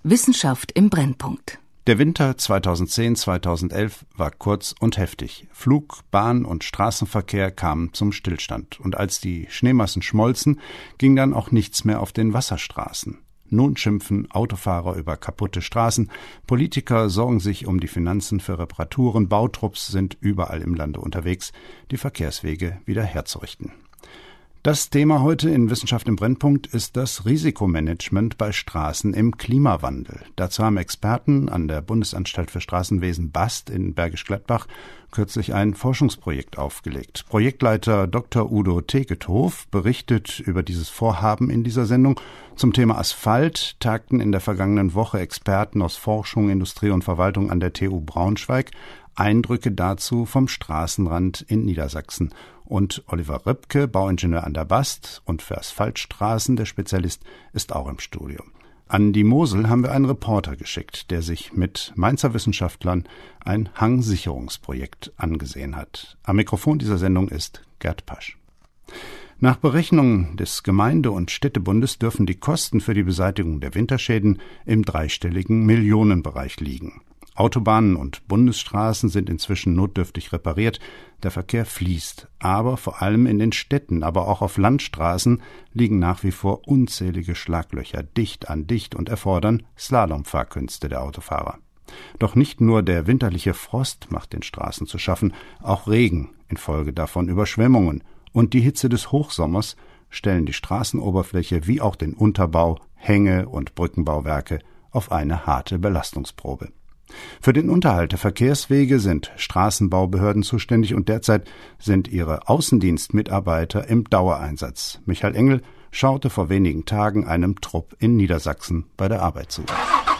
Wissenschaft im Brennpunkt. Der Winter 2010/2011 war kurz und heftig. Flug-, Bahn- und Straßenverkehr kamen zum Stillstand. Und als die Schneemassen schmolzen, ging dann auch nichts mehr auf den Wasserstraßen. Nun schimpfen Autofahrer über kaputte Straßen, Politiker sorgen sich um die Finanzen für Reparaturen, Bautrupps sind überall im Lande unterwegs, die Verkehrswege wieder herzurichten. Das Thema heute in Wissenschaft im Brennpunkt ist das Risikomanagement bei Straßen im Klimawandel. Dazu haben Experten an der Bundesanstalt für Straßenwesen BAST in Bergisch Gladbach kürzlich ein Forschungsprojekt aufgelegt. Projektleiter Dr. Udo Tegethof berichtet über dieses Vorhaben in dieser Sendung. Zum Thema Asphalt tagten in der vergangenen Woche Experten aus Forschung, Industrie und Verwaltung an der TU Braunschweig. Eindrücke dazu vom Straßenrand in Niedersachsen. Und Oliver Röpke, Bauingenieur an der BAST und für Asphaltstraßen der Spezialist, ist auch im Studio. An die Mosel haben wir einen Reporter geschickt, der sich mit Mainzer Wissenschaftlern ein Hangsicherungsprojekt angesehen hat. Am Mikrofon dieser Sendung ist Gerd Pasch. Nach Berechnungen des Gemeinde- und Städtebundes dürfen die Kosten für die Beseitigung der Winterschäden im dreistelligen Millionenbereich liegen. Autobahnen und Bundesstraßen sind inzwischen notdürftig repariert, der Verkehr fließt. Aber vor allem in den Städten, aber auch auf Landstraßen liegen nach wie vor unzählige Schlaglöcher dicht an dicht und erfordern Slalomfahrkünste der Autofahrer. Doch nicht nur der winterliche Frost macht den Straßen zu schaffen, auch Regen, infolge davon Überschwemmungen und die Hitze des Hochsommers stellen die Straßenoberfläche wie auch den Unterbau, Hänge und Brückenbauwerke auf eine harte Belastungsprobe. Für den Unterhalt der Verkehrswege sind Straßenbaubehörden zuständig und derzeit sind ihre Außendienstmitarbeiter im Dauereinsatz. Michael Engel schaute vor wenigen Tagen einem Trupp in Niedersachsen bei der Arbeit zu.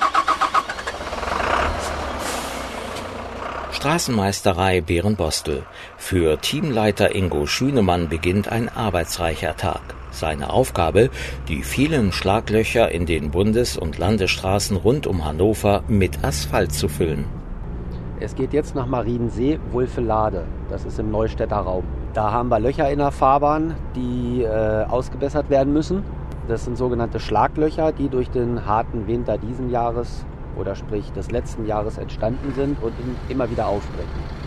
Straßenmeisterei Berenbostel. Für Teamleiter Ingo Schünemann beginnt ein arbeitsreicher Tag. Seine Aufgabe, die vielen Schlaglöcher in den Bundes- und Landesstraßen rund um Hannover mit Asphalt zu füllen. Es geht jetzt nach Mariensee, Wulfelade. Das ist im Neustädter Raum. Da haben wir Löcher in der Fahrbahn, die ausgebessert werden müssen. Das sind sogenannte Schlaglöcher, die durch den harten Winter diesen Jahres oder sprich des letzten Jahres entstanden sind und immer wieder aufbrechen.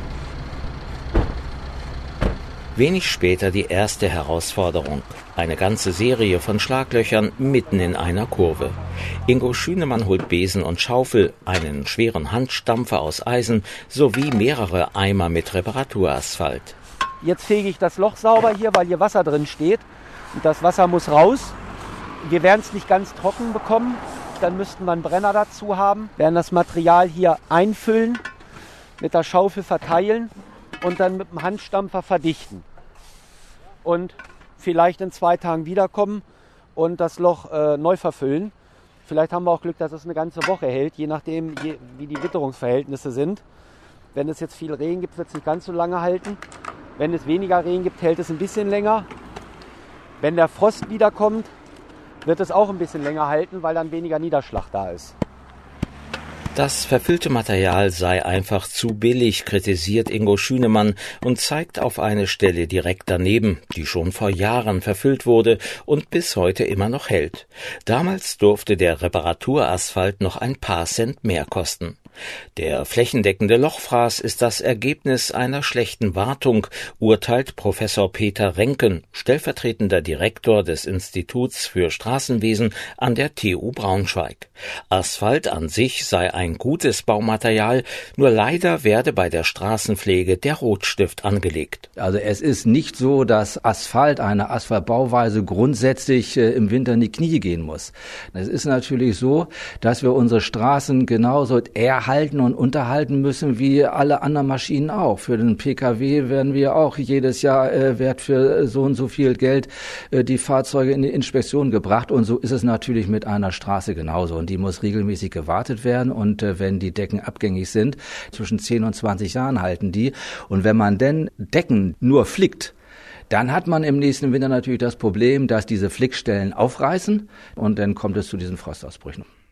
Wenig später die erste Herausforderung. Eine ganze Serie von Schlaglöchern mitten in einer Kurve. Ingo Schünemann holt Besen und Schaufel, einen schweren Handstampfer aus Eisen sowie mehrere Eimer mit Reparaturasphalt. Jetzt fege ich das Loch sauber hier, weil hier Wasser drin steht. Und das Wasser muss raus. Wir werden es nicht ganz trocken bekommen. Dann müssten wir einen Brenner dazu haben. Wir werden das Material hier einfüllen, mit der Schaufel verteilen und dann mit dem Handstampfer verdichten. Und vielleicht in 2 Tagen wiederkommen und das Loch neu verfüllen. Vielleicht haben wir auch Glück, dass es eine ganze Woche hält, je nachdem, wie die Witterungsverhältnisse sind. Wenn es jetzt viel Regen gibt, wird es nicht ganz so lange halten. Wenn es weniger Regen gibt, hält es ein bisschen länger. Wenn der Frost wiederkommt, wird es auch ein bisschen länger halten, weil dann weniger Niederschlag da ist. Das verfüllte Material sei einfach zu billig, kritisiert Ingo Schünemann und zeigt auf eine Stelle direkt daneben, die schon vor Jahren verfüllt wurde und bis heute immer noch hält. Damals durfte der Reparaturasphalt noch ein paar Cent mehr kosten. Der flächendeckende Lochfraß ist das Ergebnis einer schlechten Wartung, urteilt Professor Peter Renken, stellvertretender Direktor des Instituts für Straßenwesen an der TU Braunschweig. Asphalt an sich sei ein gutes Baumaterial, nur leider werde bei der Straßenpflege der Rotstift angelegt. Also es ist nicht so, dass Asphalt, eine Asphaltbauweise grundsätzlich im Winter in die Knie gehen muss. Es ist natürlich so, dass wir unsere Straßen genauso erhalten und unterhalten müssen wie alle anderen Maschinen auch. Für den Pkw werden wir auch jedes Jahr Wert für so und so viel Geld die Fahrzeuge in die Inspektion gebracht. Und so ist es natürlich mit einer Straße genauso. Und die muss regelmäßig gewartet werden. Und wenn die Decken abgängig sind, zwischen 10 und 20 Jahren halten die. Und wenn man denn Decken nur flickt, dann hat man im nächsten Winter natürlich das Problem, dass diese Flickstellen aufreißen und dann kommt es zu diesen Frostausbrüchen.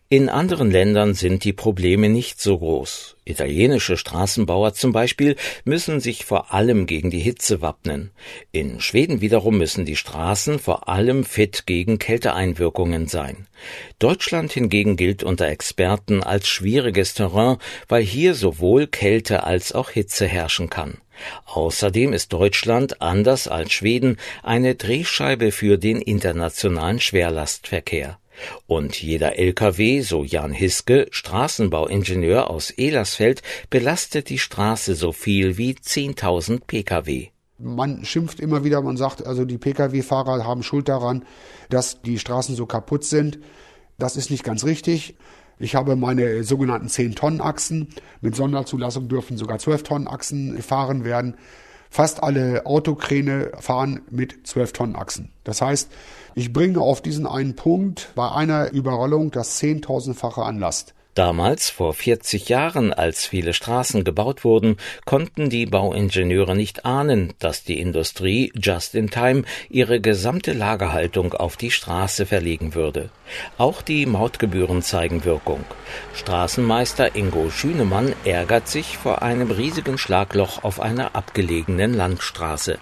In anderen Ländern sind die Probleme nicht so groß. Italienische Straßenbauer zum Beispiel müssen sich vor allem gegen die Hitze wappnen. In Schweden wiederum müssen die Straßen vor allem fit gegen Kälteeinwirkungen sein. Deutschland hingegen gilt unter Experten als schwieriges Terrain, weil hier sowohl Kälte als auch Hitze herrschen kann. Außerdem ist Deutschland, anders als Schweden, eine Drehscheibe für den internationalen Schwerlastverkehr. Und jeder LKW, so Jan Hiske, Straßenbauingenieur aus Ehlersfeld, belastet die Straße so viel wie 10.000 Pkw. Man schimpft immer wieder, man sagt, also die Pkw-Fahrer haben Schuld daran, dass die Straßen so kaputt sind. Das ist nicht ganz richtig. Ich habe meine sogenannten 10-Tonnen-Achsen. Mit Sonderzulassung dürfen sogar 12-Tonnen-Achsen gefahren werden. Fast alle Autokräne fahren mit 12-Tonnen-Achsen. Das heißt, ich bringe auf diesen einen Punkt bei einer Überrollung das 10.000-fache an Last. Damals, vor 40 Jahren, als viele Straßen gebaut wurden, konnten die Bauingenieure nicht ahnen, dass die Industrie just in time ihre gesamte Lagerhaltung auf die Straße verlegen würde. Auch die Mautgebühren zeigen Wirkung. Straßenmeister Ingo Schünemann ärgert sich vor einem riesigen Schlagloch auf einer abgelegenen Landstraße.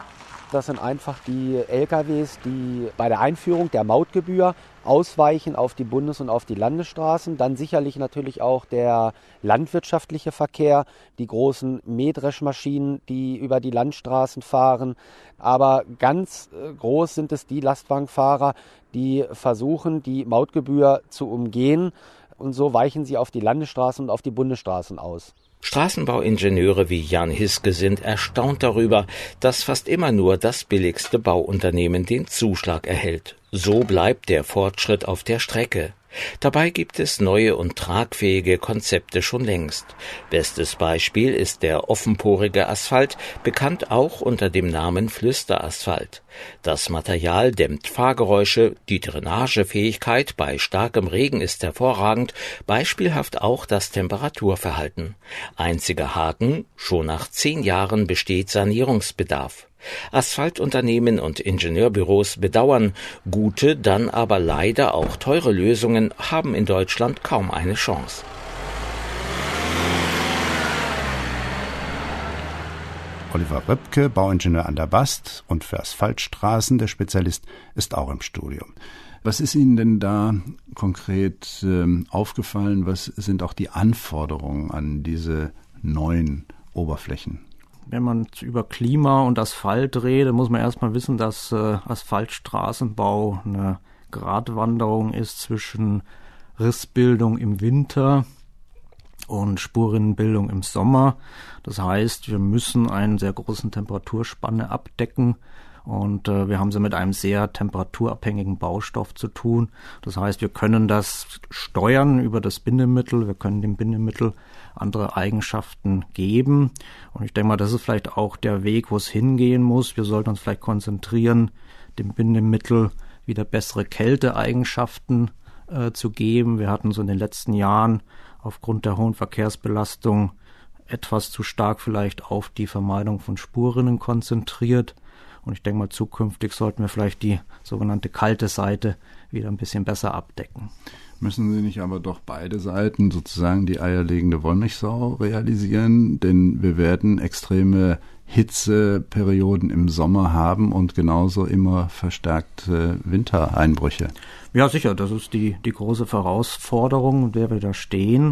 Das sind einfach die LKWs, die bei der Einführung der Mautgebühr ausweichen auf die Bundes- und auf die Landesstraßen. Dann sicherlich natürlich auch der landwirtschaftliche Verkehr, die großen Mähdreschmaschinen, die über die Landstraßen fahren. Aber ganz groß sind es die Lastwagenfahrer, die versuchen, die Mautgebühr zu umgehen. Und so weichen sie auf die Landesstraßen und auf die Bundesstraßen aus. Straßenbauingenieure wie Jan Hiske sind erstaunt darüber, dass fast immer nur das billigste Bauunternehmen den Zuschlag erhält. So bleibt der Fortschritt auf der Strecke. Dabei gibt es neue und tragfähige Konzepte schon längst. Bestes Beispiel ist der offenporige Asphalt, bekannt auch unter dem Namen Flüsterasphalt. Das Material dämmt Fahrgeräusche, die Drainagefähigkeit bei starkem Regen ist hervorragend, beispielhaft auch das Temperaturverhalten. Einziger Haken: schon nach 10 Jahren besteht Sanierungsbedarf. Asphaltunternehmen und Ingenieurbüros bedauern, gute, dann aber leider auch teure Lösungen haben in Deutschland kaum eine Chance. Oliver Röpke, Bauingenieur an der BAST und für Asphaltstraßen der Spezialist, ist auch im Studio. Was ist Ihnen denn da konkret aufgefallen? Was sind auch die Anforderungen an diese neuen Oberflächen? Wenn man über Klima und Asphalt redet, muss man erstmal wissen, dass Asphaltstraßenbau eine Gratwanderung ist zwischen Rissbildung im Winter und Spurrinnenbildung im Sommer. Das heißt, wir müssen einen sehr großen Temperaturspanne abdecken und wir haben es mit einem sehr temperaturabhängigen Baustoff zu tun. Das heißt, wir können das steuern über das Bindemittel, wir können dem Bindemittel andere Eigenschaften geben. Und ich denke mal, das ist vielleicht auch der Weg, wo es hingehen muss. Wir sollten uns vielleicht konzentrieren, dem Bindemittel wieder bessere Kälteeigenschaften zu geben. Wir hatten so in den letzten Jahren aufgrund der hohen Verkehrsbelastung etwas zu stark vielleicht auf die Vermeidung von Spurrinnen konzentriert. Und ich denke mal, zukünftig sollten wir vielleicht die sogenannte kalte Seite wieder ein bisschen besser abdecken. Müssen Sie nicht aber doch beide Seiten sozusagen die eierlegende Wollmilchsau realisieren? Denn wir werden extreme Hitzeperioden im Sommer haben und genauso immer verstärkte Wintereinbrüche. Ja, sicher, das ist die große Herausforderung, in der wir da stehen.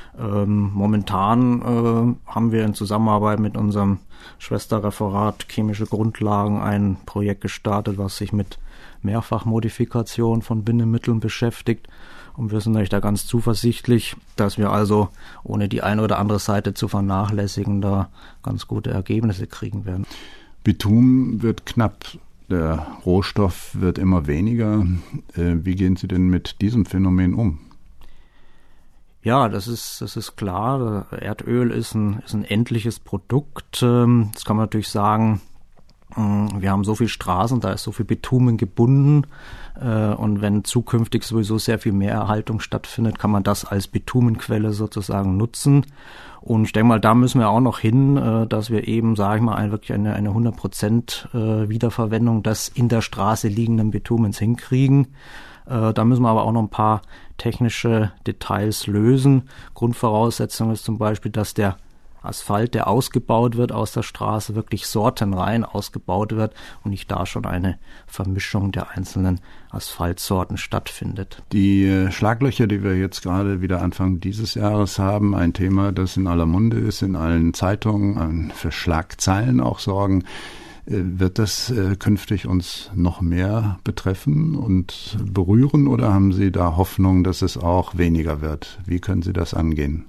Momentan haben wir in Zusammenarbeit mit unserem Schwesterreferat Chemische Grundlagen ein Projekt gestartet, was sich mit Mehrfachmodifikation von Bindemitteln beschäftigt. Und wir sind natürlich da ganz zuversichtlich, dass wir also, ohne die eine oder andere Seite zu vernachlässigen, da ganz gute Ergebnisse kriegen werden. Bitumen wird knapp, der Rohstoff wird immer weniger. Wie gehen Sie denn mit diesem Phänomen um? Ja, das ist klar. Erdöl ist ein endliches Produkt. Das kann man natürlich sagen. Wir haben so viel Straßen, da ist so viel Bitumen gebunden und wenn zukünftig sowieso sehr viel mehr Erhaltung stattfindet, kann man das als Bitumenquelle sozusagen nutzen. Und ich denke mal, da müssen wir auch noch hin, dass wir eben, sage ich mal, wirklich eine 100% Wiederverwendung des in der Straße liegenden Bitumens hinkriegen. Da müssen wir aber auch noch ein paar technische Details lösen. Grundvoraussetzung ist zum Beispiel, dass der Asphalt, der ausgebaut wird aus der Straße, wirklich sortenrein ausgebaut wird und nicht da schon eine Vermischung der einzelnen Asphaltsorten stattfindet. Die Schlaglöcher, die wir jetzt gerade wieder Anfang dieses Jahres haben, ein Thema, das in aller Munde ist, in allen Zeitungen, für Schlagzeilen auch sorgen. Wird das künftig uns noch mehr betreffen und berühren oder haben Sie da Hoffnung, dass es auch weniger wird? Wie können Sie das angehen?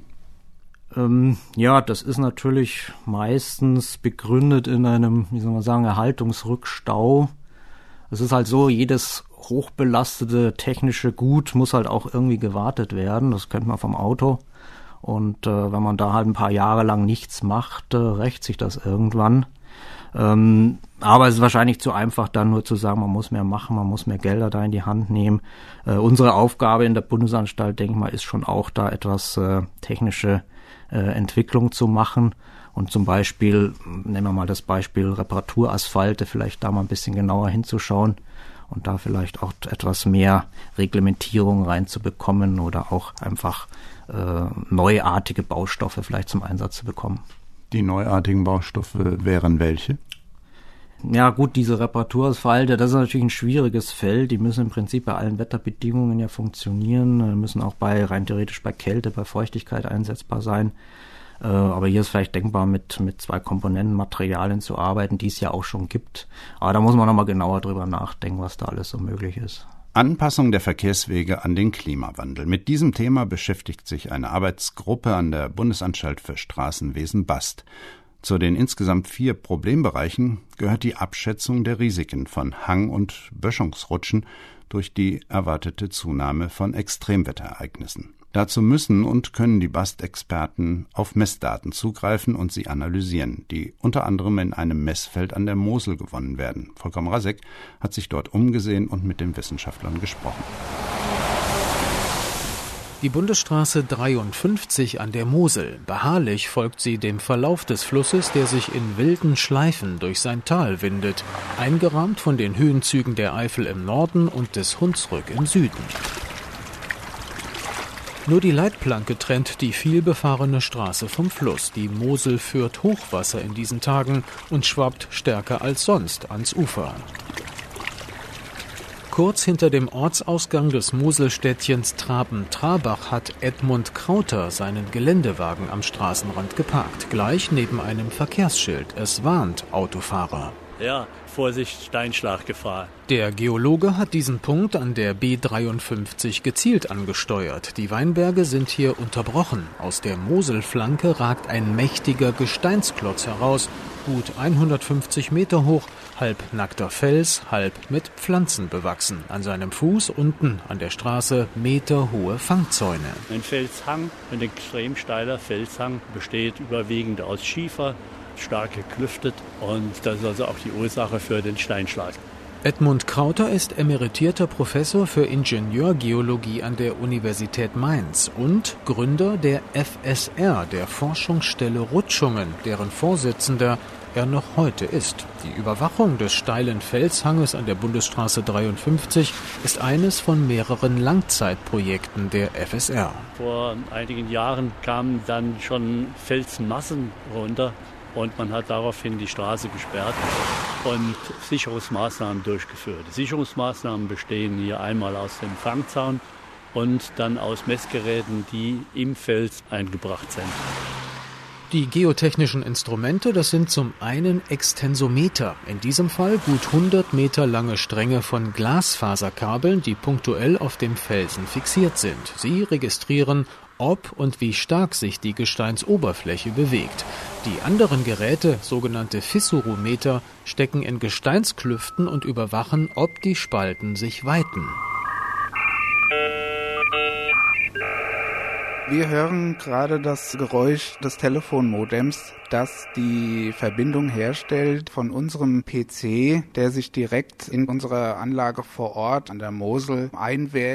Ja, das ist natürlich meistens begründet in einem, Erhaltungsrückstau. Es ist halt so, jedes hochbelastete technische Gut muss halt auch irgendwie gewartet werden. Das kennt man vom Auto. Und wenn man da halt ein paar Jahre lang nichts macht, rächt sich das irgendwann. Aber es ist wahrscheinlich zu einfach, dann nur zu sagen, man muss mehr machen, man muss mehr Gelder da in die Hand nehmen. Unsere Aufgabe in der Bundesanstalt, denke ich mal, ist schon auch da etwas technische Entwicklung zu machen und zum Beispiel, nehmen wir mal das Beispiel Reparaturasphalte, vielleicht da mal ein bisschen genauer hinzuschauen und da vielleicht auch etwas mehr Reglementierung reinzubekommen oder auch einfach neuartige Baustoffe vielleicht zum Einsatz zu bekommen. Die neuartigen Baustoffe wären welche? Ja gut, diese Reparaturasphalte, das ist natürlich ein schwieriges Feld. Die müssen im Prinzip bei allen Wetterbedingungen ja funktionieren, müssen auch rein theoretisch bei Kälte, bei Feuchtigkeit einsetzbar sein. Aber hier ist vielleicht denkbar, mit 2 Komponentenmaterialien zu arbeiten, die es ja auch schon gibt. Aber da muss man nochmal genauer drüber nachdenken, was da alles so möglich ist. Anpassung der Verkehrswege an den Klimawandel. Mit diesem Thema beschäftigt sich eine Arbeitsgruppe an der Bundesanstalt für Straßenwesen BAST. Zu den insgesamt 4 Problembereichen gehört die Abschätzung der Risiken von Hang- und Böschungsrutschen durch die erwartete Zunahme von Extremwetterereignissen. Dazu müssen und können die BAST-Experten auf Messdaten zugreifen und sie analysieren, die unter anderem in einem Messfeld an der Mosel gewonnen werden. Volker Mrazek hat sich dort umgesehen und mit den Wissenschaftlern gesprochen. Die Bundesstraße 53 an der Mosel. Beharrlich folgt sie dem Verlauf des Flusses, der sich in wilden Schleifen durch sein Tal windet, eingerahmt von den Höhenzügen der Eifel im Norden und des Hunsrück im Süden. Nur die Leitplanke trennt die vielbefahrene Straße vom Fluss. Die Mosel führt Hochwasser in diesen Tagen und schwappt stärker als sonst ans Ufer. Kurz hinter dem Ortsausgang des Moselstädtchens Traben-Trabach hat Edmund Krauter seinen Geländewagen am Straßenrand geparkt, gleich neben einem Verkehrsschild. Es warnt Autofahrer. Ja, Vorsicht, Steinschlaggefahr. Der Geologe hat diesen Punkt an der B53 gezielt angesteuert. Die Weinberge sind hier unterbrochen. Aus der Moselflanke ragt ein mächtiger Gesteinsklotz heraus, gut 150 Meter hoch, halb nackter Fels, halb mit Pflanzen bewachsen. An seinem Fuß unten an der Straße meterhohe Fangzäune. Ein Felshang, ein extrem steiler Felshang, besteht überwiegend aus Schiefer, stark geklüftet, und das ist also auch die Ursache für den Steinschlag. Edmund Krauter ist emeritierter Professor für Ingenieurgeologie an der Universität Mainz und Gründer der FSR, der Forschungsstelle Rutschungen, deren Vorsitzender er noch heute ist. Die Überwachung des steilen Felshanges an der Bundesstraße 53 ist eines von mehreren Langzeitprojekten der FSR. Vor einigen Jahren kamen dann schon Felsmassen runter und man hat daraufhin die Straße gesperrt und Sicherungsmaßnahmen durchgeführt. Die Sicherungsmaßnahmen bestehen hier einmal aus dem Fangzaun und dann aus Messgeräten, die im Fels eingebracht sind. Die geotechnischen Instrumente, das sind zum einen Extensometer, in diesem Fall gut 100 Meter lange Stränge von Glasfaserkabeln, die punktuell auf dem Felsen fixiert sind. Sie registrieren, ob und wie stark sich die Gesteinsoberfläche bewegt. Die anderen Geräte, sogenannte Fissurometer, stecken in Gesteinsklüften und überwachen, ob die Spalten sich weiten. Wir hören gerade das Geräusch des Telefonmodems, das die Verbindung herstellt von unserem PC, der sich direkt in unsere Anlage vor Ort an der Mosel einwählt.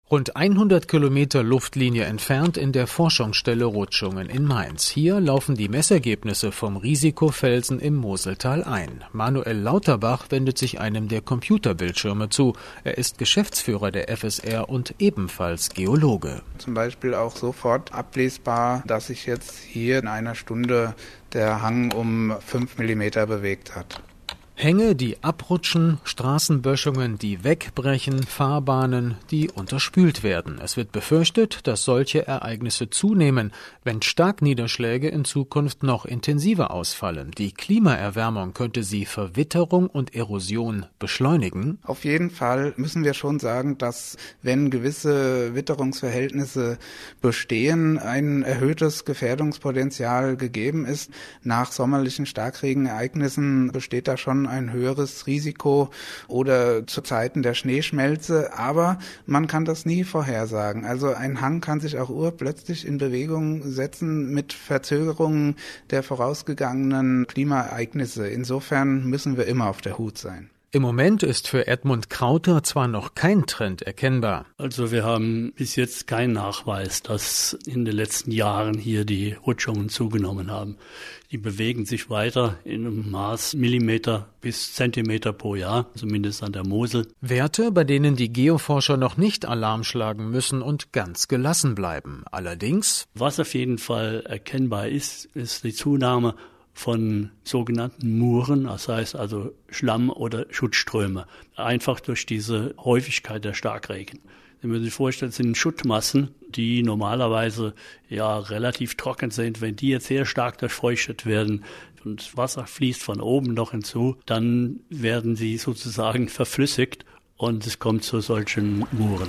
Rund 100 Kilometer Luftlinie entfernt in der Forschungsstelle Rutschungen in Mainz. Hier laufen die Messergebnisse vom Risikofelsen im Moseltal ein. Manuel Lauterbach wendet sich einem der Computerbildschirme zu. Er ist Geschäftsführer der FSR und ebenfalls Geologe. Zum Beispiel auch sofort ablesbar, dass sich jetzt hier in einer Stunde der Hang um 5 mm bewegt hat. Hänge, die abrutschen, Straßenböschungen, die wegbrechen, Fahrbahnen, die unterspült werden. Es wird befürchtet, dass solche Ereignisse zunehmen, wenn Starkniederschläge in Zukunft noch intensiver ausfallen. Die Klimaerwärmung könnte sie Verwitterung und Erosion beschleunigen. Auf jeden Fall müssen wir schon sagen, dass wenn gewisse Witterungsverhältnisse bestehen, ein erhöhtes Gefährdungspotenzial gegeben ist. Nach sommerlichen Starkregenereignissen besteht da schon ein höheres Risiko oder zu Zeiten der Schneeschmelze, aber man kann das nie vorhersagen. Also ein Hang kann sich auch urplötzlich in Bewegung setzen mit Verzögerungen der vorausgegangenen Klimaereignisse. Insofern müssen wir immer auf der Hut sein. Im Moment ist für Edmund Krauter zwar noch kein Trend erkennbar. Also wir haben bis jetzt keinen Nachweis, dass in den letzten Jahren hier die Rutschungen zugenommen haben. Die bewegen sich weiter in einem Maß Millimeter bis Zentimeter pro Jahr, zumindest an der Mosel. Werte, bei denen die Geoforscher noch nicht Alarm schlagen müssen und ganz gelassen bleiben. Allerdings, was auf jeden Fall erkennbar ist die Zunahme von sogenannten Muren, das heißt also Schlamm- oder Schuttströme, einfach durch diese Häufigkeit der Starkregen. Sie müssen sich vorstellen, es sind Schuttmassen, die normalerweise ja relativ trocken sind. Wenn die jetzt sehr stark durchfeuchtet werden und Wasser fließt von oben noch hinzu, dann werden sie sozusagen verflüssigt und es kommt zu solchen Muren.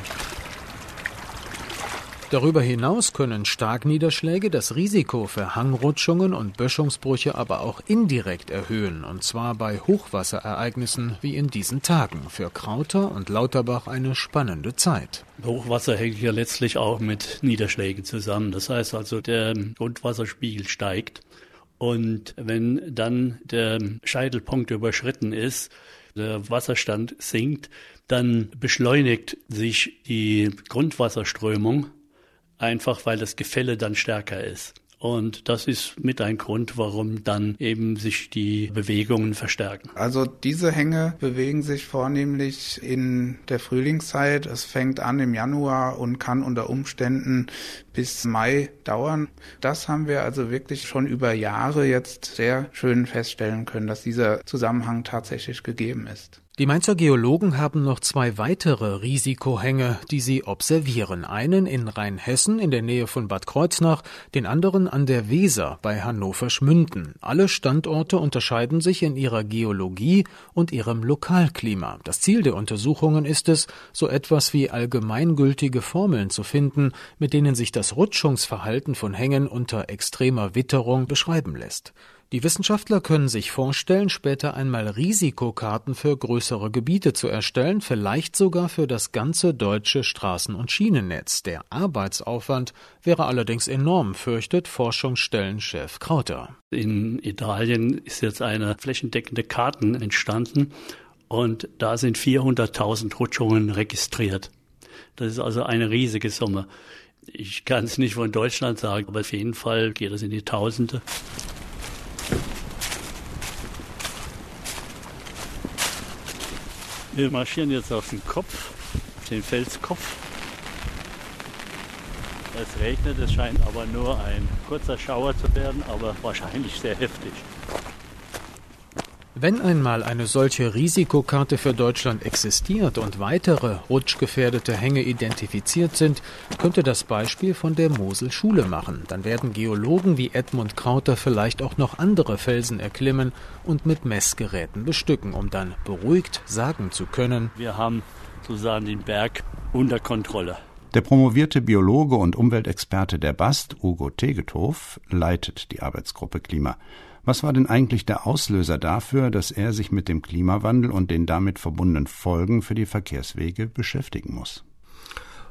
Darüber hinaus können Starkniederschläge das Risiko für Hangrutschungen und Böschungsbrüche aber auch indirekt erhöhen, und zwar bei Hochwasserereignissen wie in diesen Tagen. Für Krauter und Lauterbach eine spannende Zeit. Hochwasser hängt hier letztlich auch mit Niederschlägen zusammen. Das heißt also, der Grundwasserspiegel steigt und wenn dann der Scheitelpunkt überschritten ist, der Wasserstand sinkt, dann beschleunigt sich die Grundwasserströmung, einfach weil das Gefälle dann stärker ist. Und das ist mit ein Grund, warum dann eben sich die Bewegungen verstärken. Also diese Hänge bewegen sich vornehmlich in der Frühlingszeit. Es fängt an im Januar und kann unter Umständen bis Mai dauern. Das haben wir also wirklich schon über Jahre jetzt sehr schön feststellen können, dass dieser Zusammenhang tatsächlich gegeben ist. Die Mainzer Geologen haben noch 2 weitere Risikohänge, die sie observieren. Einen in Rheinhessen in der Nähe von Bad Kreuznach, den anderen an der Weser bei Hannover-Schmünden. Alle Standorte unterscheiden sich in ihrer Geologie und ihrem Lokalklima. Das Ziel der Untersuchungen ist es, so etwas wie allgemeingültige Formeln zu finden, mit denen sich das Rutschungsverhalten von Hängen unter extremer Witterung beschreiben lässt. Die Wissenschaftler können sich vorstellen, später einmal Risikokarten für größere Gebiete zu erstellen, vielleicht sogar für das ganze deutsche Straßen- und Schienennetz. Der Arbeitsaufwand wäre allerdings enorm, fürchtet Forschungsstellenchef Krauter. In Italien ist jetzt eine flächendeckende Karten entstanden und da sind 400.000 Rutschungen registriert. Das ist also eine riesige Summe. Ich kann es nicht von Deutschland sagen, aber auf jeden Fall geht es in die Tausende. Wir marschieren jetzt auf den Kopf, den Felskopf. Es regnet, es scheint aber nur ein kurzer Schauer zu werden, aber wahrscheinlich sehr heftig. Wenn einmal eine solche Risikokarte für Deutschland existiert und weitere rutschgefährdete Hänge identifiziert sind, könnte das Beispiel von der Mosel Schule machen. Dann werden Geologen wie Edmund Krauter vielleicht auch noch andere Felsen erklimmen und mit Messgeräten bestücken, um dann beruhigt sagen zu können: Wir haben sozusagen den Berg unter Kontrolle. Der promovierte Biologe und Umweltexperte der BAST, Ugo Tegethoff, leitet die Arbeitsgruppe Klima. Was war denn eigentlich der Auslöser dafür, dass er sich mit dem Klimawandel und den damit verbundenen Folgen für die Verkehrswege beschäftigen muss?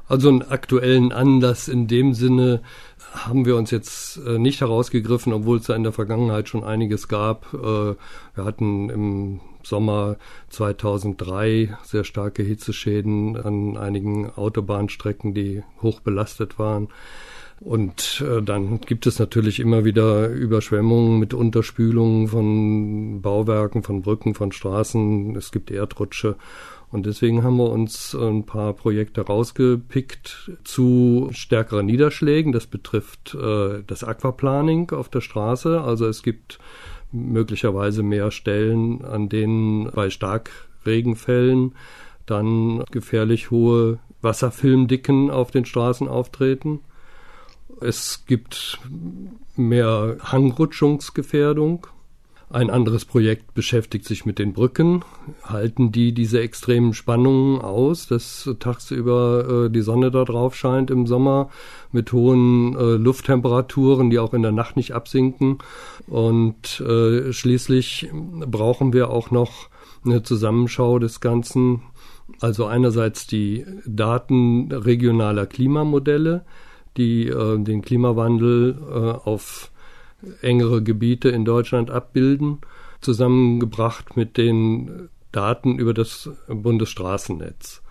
Also einen aktuellen Anlass in dem Sinne haben wir uns jetzt nicht herausgegriffen, obwohl es da in der Vergangenheit schon einiges gab. Wir hatten im Sommer 2003 sehr starke Hitzeschäden an einigen Autobahnstrecken, die hoch belastet waren. Und dann gibt es natürlich immer wieder Überschwemmungen mit Unterspülungen von Bauwerken, von Brücken, von Straßen. Es gibt Erdrutsche. Und deswegen haben wir uns ein paar Projekte rausgepickt zu stärkeren Niederschlägen. Das betrifft das Aquaplaning auf der Straße. Also es gibt möglicherweise mehr Stellen, an denen bei Starkregenfällen dann gefährlich hohe Wasserfilmdicken auf den Straßen auftreten. Es gibt mehr Hangrutschungsgefährdung. Ein anderes Projekt beschäftigt sich mit den Brücken. Halten die diese extremen Spannungen aus, dass tagsüber die Sonne da drauf scheint im Sommer mit hohen Lufttemperaturen, die auch in der Nacht nicht absinken. Und schließlich brauchen wir auch noch eine Zusammenschau des Ganzen. Also einerseits die Daten regionaler Klimamodelle, die den Klimawandel auf engere Gebiete in Deutschland abbilden, zusammengebracht mit den Daten über das Bundesstraßennetz.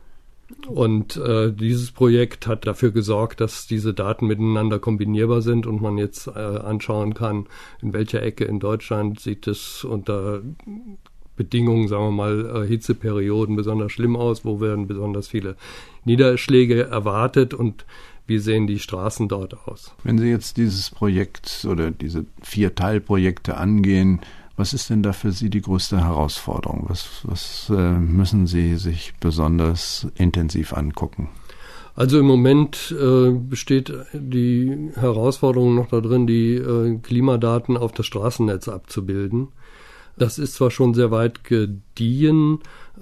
Und dieses Projekt hat dafür gesorgt, dass diese Daten miteinander kombinierbar sind und man jetzt anschauen kann, in welcher Ecke in Deutschland sieht es unter Bedingungen, sagen wir mal, Hitzeperioden besonders schlimm aus, wo werden besonders viele Niederschläge erwartet und wie sehen die Straßen dort aus? Wenn Sie jetzt dieses Projekt oder diese 4 Teilprojekte angehen, was ist denn da für Sie die größte Herausforderung? Was müssen Sie sich besonders intensiv angucken? Also im Moment besteht die Herausforderung noch darin, die Klimadaten auf das Straßennetz abzubilden. Das ist zwar schon sehr weit gediehen,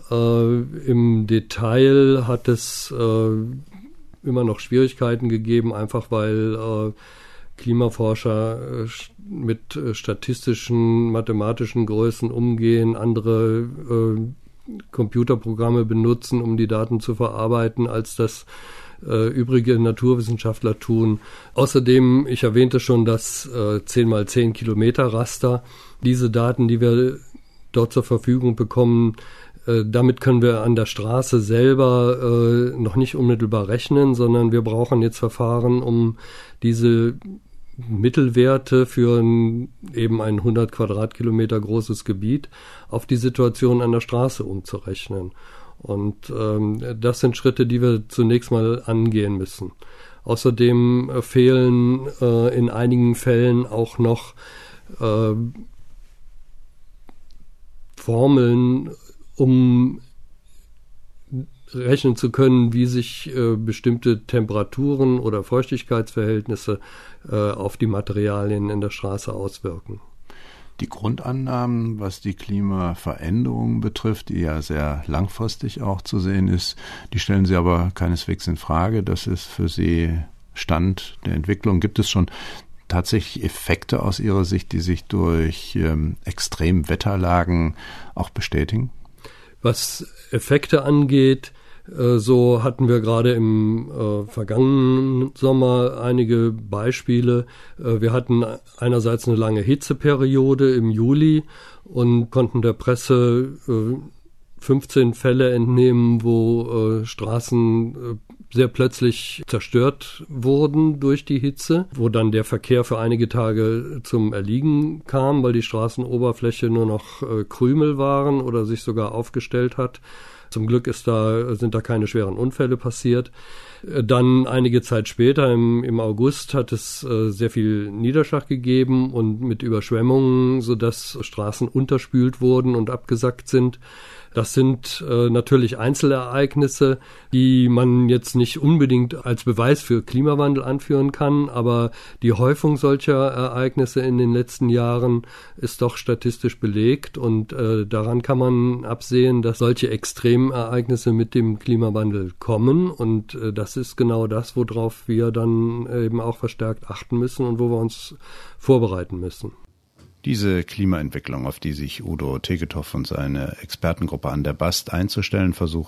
im Detail hat es immer noch Schwierigkeiten gegeben, einfach weil Klimaforscher mit statistischen, mathematischen Größen umgehen, andere Computerprogramme benutzen, um die Daten zu verarbeiten, als das übrige Naturwissenschaftler tun. Außerdem, ich erwähnte schon das 10x10 Kilometer Raster. Diese Daten, die wir dort zur Verfügung bekommen, damit können wir an der Straße selber noch nicht unmittelbar rechnen, sondern wir brauchen jetzt Verfahren, um diese Mittelwerte für eben ein 100 Quadratkilometer großes Gebiet auf die Situation an der Straße umzurechnen. Und das sind Schritte, die wir zunächst mal angehen müssen. Außerdem fehlen in einigen Fällen auch noch Formeln, um rechnen zu können, wie sich bestimmte Temperaturen oder Feuchtigkeitsverhältnisse auf die Materialien in der Straße auswirken. Die Grundannahmen, was die Klimaveränderung betrifft, die ja sehr langfristig auch zu sehen ist, die stellen Sie aber keineswegs in Frage. Das ist für Sie Stand der Entwicklung. Gibt es schon tatsächlich Effekte aus Ihrer Sicht, die sich durch Extremwetterlagen auch bestätigen? Was Effekte angeht, so hatten wir gerade im vergangenen Sommer einige Beispiele. Wir hatten einerseits eine lange Hitzeperiode im Juli und konnten der Presse 15 Fälle entnehmen, wo Straßen sehr plötzlich zerstört wurden durch die Hitze, wo dann der Verkehr für einige Tage zum Erliegen kam, weil die Straßenoberfläche nur noch Krümel waren oder sich sogar aufgestellt hat. Zum Glück sind da keine schweren Unfälle passiert. Dann einige Zeit später, im August, hat es sehr viel Niederschlag gegeben und mit Überschwemmungen, sodass Straßen unterspült wurden und abgesackt sind. Das sind natürlich Einzelereignisse, die man jetzt nicht unbedingt als Beweis für Klimawandel anführen kann, aber die Häufung solcher Ereignisse in den letzten Jahren ist doch statistisch belegt und daran kann man absehen, dass solche Extremereignisse mit dem Klimawandel kommen und das ist genau das, worauf wir dann eben auch verstärkt achten müssen und wo wir uns vorbereiten müssen. Diese Klimaentwicklung, auf die sich Udo Tegethoff und seine Expertengruppe an der BAST einzustellen versuchen,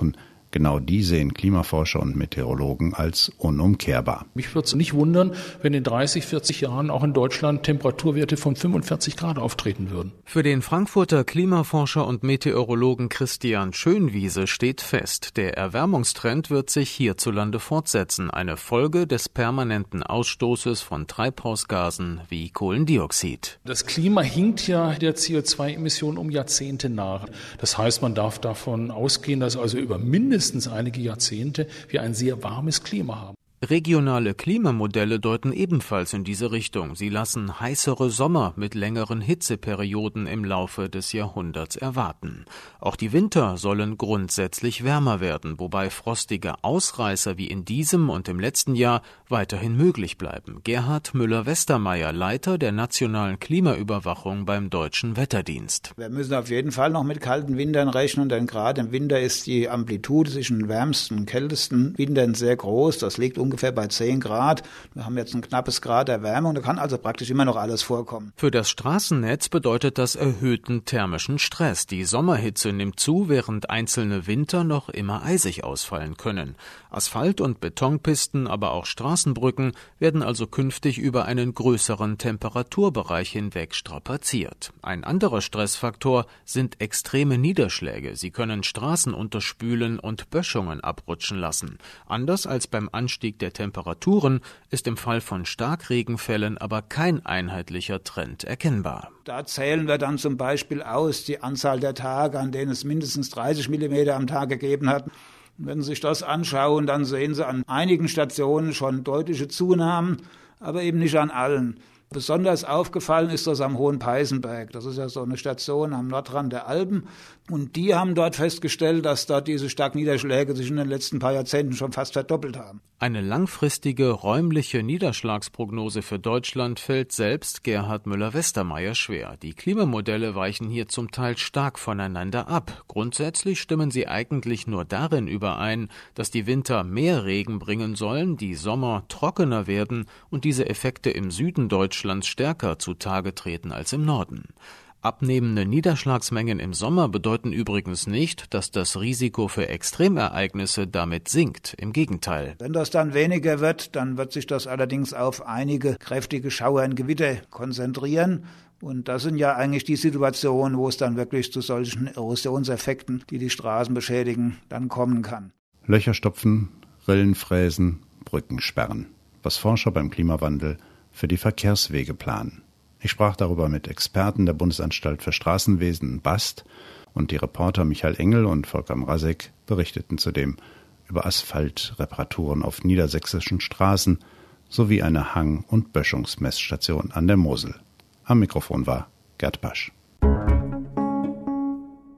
Genau die sehen Klimaforscher und Meteorologen als unumkehrbar. Mich würde es nicht wundern, wenn in 30, 40 Jahren auch in Deutschland Temperaturwerte von 45 Grad auftreten würden. Für den Frankfurter Klimaforscher und Meteorologen Christian Schönwiese steht fest, der Erwärmungstrend wird sich hierzulande fortsetzen, eine Folge des permanenten Ausstoßes von Treibhausgasen wie Kohlendioxid. Das Klima hinkt ja der CO2-Emissionen um Jahrzehnte nach. Das heißt, man darf davon ausgehen, dass also über mindestens einige Jahrzehnte wir ein sehr warmes Klima haben. Regionale Klimamodelle deuten ebenfalls in diese Richtung. Sie lassen heißere Sommer mit längeren Hitzeperioden im Laufe des Jahrhunderts erwarten. Auch die Winter sollen grundsätzlich wärmer werden, wobei frostige Ausreißer wie in diesem und im letzten Jahr weiterhin möglich bleiben. Gerhard Müller-Westermeier, Leiter der nationalen Klimaüberwachung beim Deutschen Wetterdienst. Wir müssen auf jeden Fall noch mit kalten Wintern rechnen, denn gerade im Winter ist die Amplitude zwischen den wärmsten und kältesten Wintern sehr groß. Das liegt ungefähr bei 10 Grad. Wir haben jetzt ein knappes Grad Erwärmung. Da kann also praktisch immer noch alles vorkommen. Für das Straßennetz bedeutet das erhöhten thermischen Stress. Die Sommerhitze nimmt zu, während einzelne Winter noch immer eisig ausfallen können. Asphalt- und Betonpisten, aber auch Straßenbrücken werden also künftig über einen größeren Temperaturbereich hinweg strapaziert. Ein anderer Stressfaktor sind extreme Niederschläge. Sie können Straßen unterspülen und Böschungen abrutschen lassen. Anders als beim Anstieg der Temperaturen ist im Fall von Starkregenfällen aber kein einheitlicher Trend erkennbar. Da zählen wir dann zum Beispiel aus die Anzahl der Tage, an denen es mindestens 30 mm am Tag gegeben hat. Wenn Sie sich das anschauen, dann sehen Sie an einigen Stationen schon deutliche Zunahmen, aber eben nicht an allen. Besonders aufgefallen ist das am Hohen Peißenberg. Das ist ja so eine Station am Nordrand der Alpen. Und die haben dort festgestellt, dass dort diese Starkniederschläge sich in den letzten paar Jahrzehnten schon fast verdoppelt haben. Eine langfristige räumliche Niederschlagsprognose für Deutschland fällt selbst Gerhard Müller-Westermeier schwer. Die Klimamodelle weichen hier zum Teil stark voneinander ab. Grundsätzlich stimmen sie eigentlich nur darin überein, dass die Winter mehr Regen bringen sollen, die Sommer trockener werden und diese Effekte im Süden Deutschlands stärker zutage treten als im Norden. Abnehmende Niederschlagsmengen im Sommer bedeuten übrigens nicht, dass das Risiko für Extremereignisse damit sinkt. Im Gegenteil. Wenn das dann weniger wird, dann wird sich das allerdings auf einige kräftige Schauer und Gewitter konzentrieren. Und das sind ja eigentlich die Situationen, wo es dann wirklich zu solchen Erosionseffekten, die die Straßen beschädigen, dann kommen kann. Löcher stopfen, Rillen fräsen, Brücken sperren. Was Forscher beim Klimawandel für die Verkehrswege planen. Ich sprach darüber mit Experten der Bundesanstalt für Straßenwesen BAST und die Reporter Michael Engel und Volker Mrazek berichteten zudem über Asphaltreparaturen auf niedersächsischen Straßen sowie eine Hang- und Böschungsmessstation an der Mosel. Am Mikrofon war Gerd Pasch.